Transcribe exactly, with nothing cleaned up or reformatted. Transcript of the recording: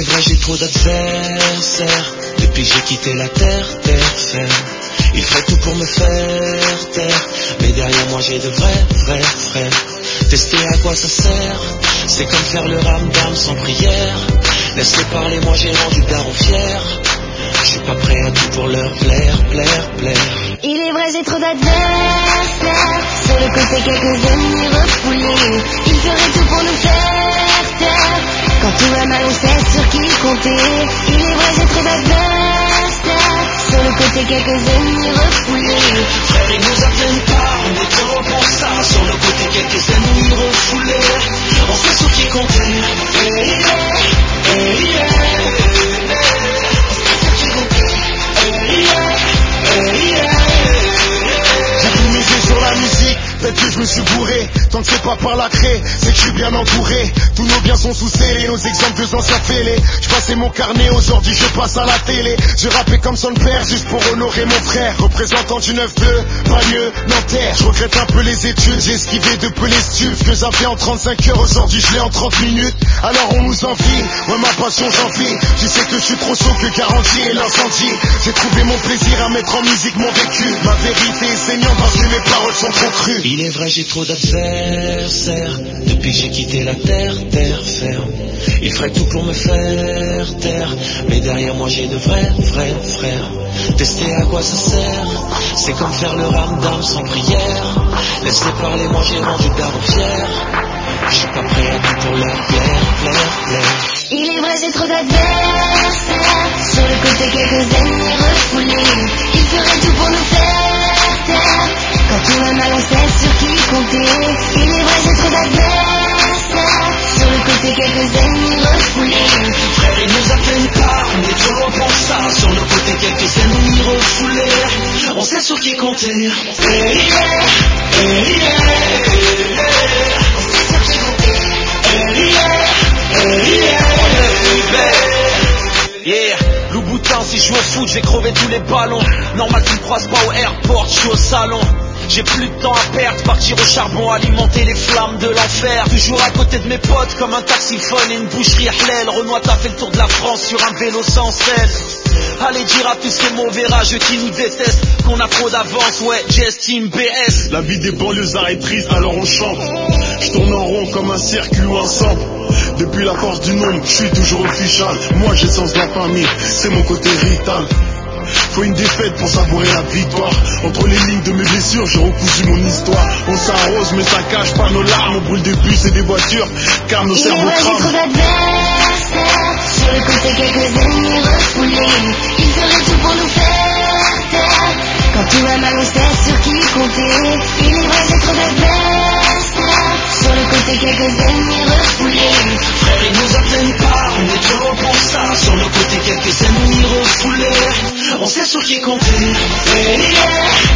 vrai j'ai trop d'adversaires. Depuis que j'ai quitté la terre, terre ferme. Ils feraient tout pour me faire taire, mais derrière moi j'ai de vrais, vrais frères. Tester à quoi ça sert, c'est comme faire le ramdam sans prière. Laisse-les parler, moi j'ai rendu daron fier. Je suis pas prêt à tout pour leur plaire, plaire, plaire. Il est vrai j'ai trop d'adversaires. Sur le côté quelques ennemis refoulés. Ils feraient tout pour nous faire taire. Quand tout va mal on sait sur qui compter. Il est vrai j'ai trop d'adversaires. Sur le côté quelques ennemis refoulés. Frère ils nous apprennent pas, on est trop pour ça. Sur le côté quelques ennemis refoulés. On sait sur qui compter. Hey, yeah, hey, yeah, hey, yeah, hey, yeah. J'ai tout misé sur la musique, peut-être que je me suis bourré. Tant que c'est pas par la craie, c'est que je suis bien entouré. Tous nos biens sont sous scellés, nos exemples de anciens fêlés. Je passais mon carnet, aujourd'hui je passe à la télé. Je rappais comme son père, juste pour honorer mon frère. Représentant du neuf deux, Bagneux, Nanterre. Je regrette un peu les études, j'ai esquivé de peu les stupes. Que j'avais en trente-cinq heures, aujourd'hui je l'ai en trente minutes. Alors on nous envie, moi ma passion j'en vis. Tu sais que je suis trop chaud que garantie et l'incendie. J'ai trouvé mon plaisir à mettre en musique mon vécu. Ma vérité est saignante parce que mes paroles sont trop crues. Il est vrai j'ai trop d'adversaires. Depuis que j'ai quitté la terre, terre ferme. Ils feraient tout pour me faire taire, mais derrière moi j'ai de vrais, vrais frères. Tester à quoi ça sert, c'est comme faire le ramdam sans prière. Laisse-les parler, moi j'ai rendu daron fier. Je suis pas prêt à tout pour leur plaire, plaire, plaire. Il est vrai j'ai trop d'adversaires. Sur le côté quelques ennemis refoulés. Ils feraient tout pour nous faire taire. Quand tout va mal on sait sur qui compter. Il est vrai j'ai trop d'adversaires. Sur le côté quelques ennemis refoulés. Frère ils nous appellent pas, on est trop pour ça. Sur le côté quelques ennemis refoulés. On sait sur qui compter. Hey, yeah, hey, yeah, hey, yeah. On sait sur qui compter. Hey, yeah, hey, yeah. Yeah, Louboutin, si je joue au foot, j'ai crevé tous les ballons. Normal, tu me croises pas au airport, je suis au salon. J'ai plus de temps à perdre, partir au charbon, alimenter les flammes de l'enfer. Toujours à côté de mes potes, comme un taxiphone et une boucherie halal. Renoir t'a fait le tour de la France sur un vélo sans selle. Allez dire à tous ces mauvais rageux qui nous détestent qu'on a trop d'avance, ouais, Jess Team B S. La vie des banlieusards est triste, alors on chante. Je tourne en rond comme un circuit ou un centre. Depuis la force du nombre, je suis toujours official. Moi j'ai le sens de la famille, c'est mon côté rital. Faut une défaite pour savourer la victoire. Entre les lignes de mes blessures, j'ai recousu mon histoire. On s'arrose mais ça cache pas nos larmes. On brûle des bus et des voitures, car nos cerveaux Il est vrai j'ai trop crament. d'adversaires. Sur le côté quelques ennemis refoulés. Ils feraient tout pour nous faire taire. Quand tout va mal on sait sur qui compter. Il est vrai j'ai trop d'adversaires. Sur le côté quelques ennemis refoulés. Frère ils nous appellent pas, on est trop pour ça. Sur le côté quelques ennemis refoulés. On sait sur qui compter. Hey, yeah.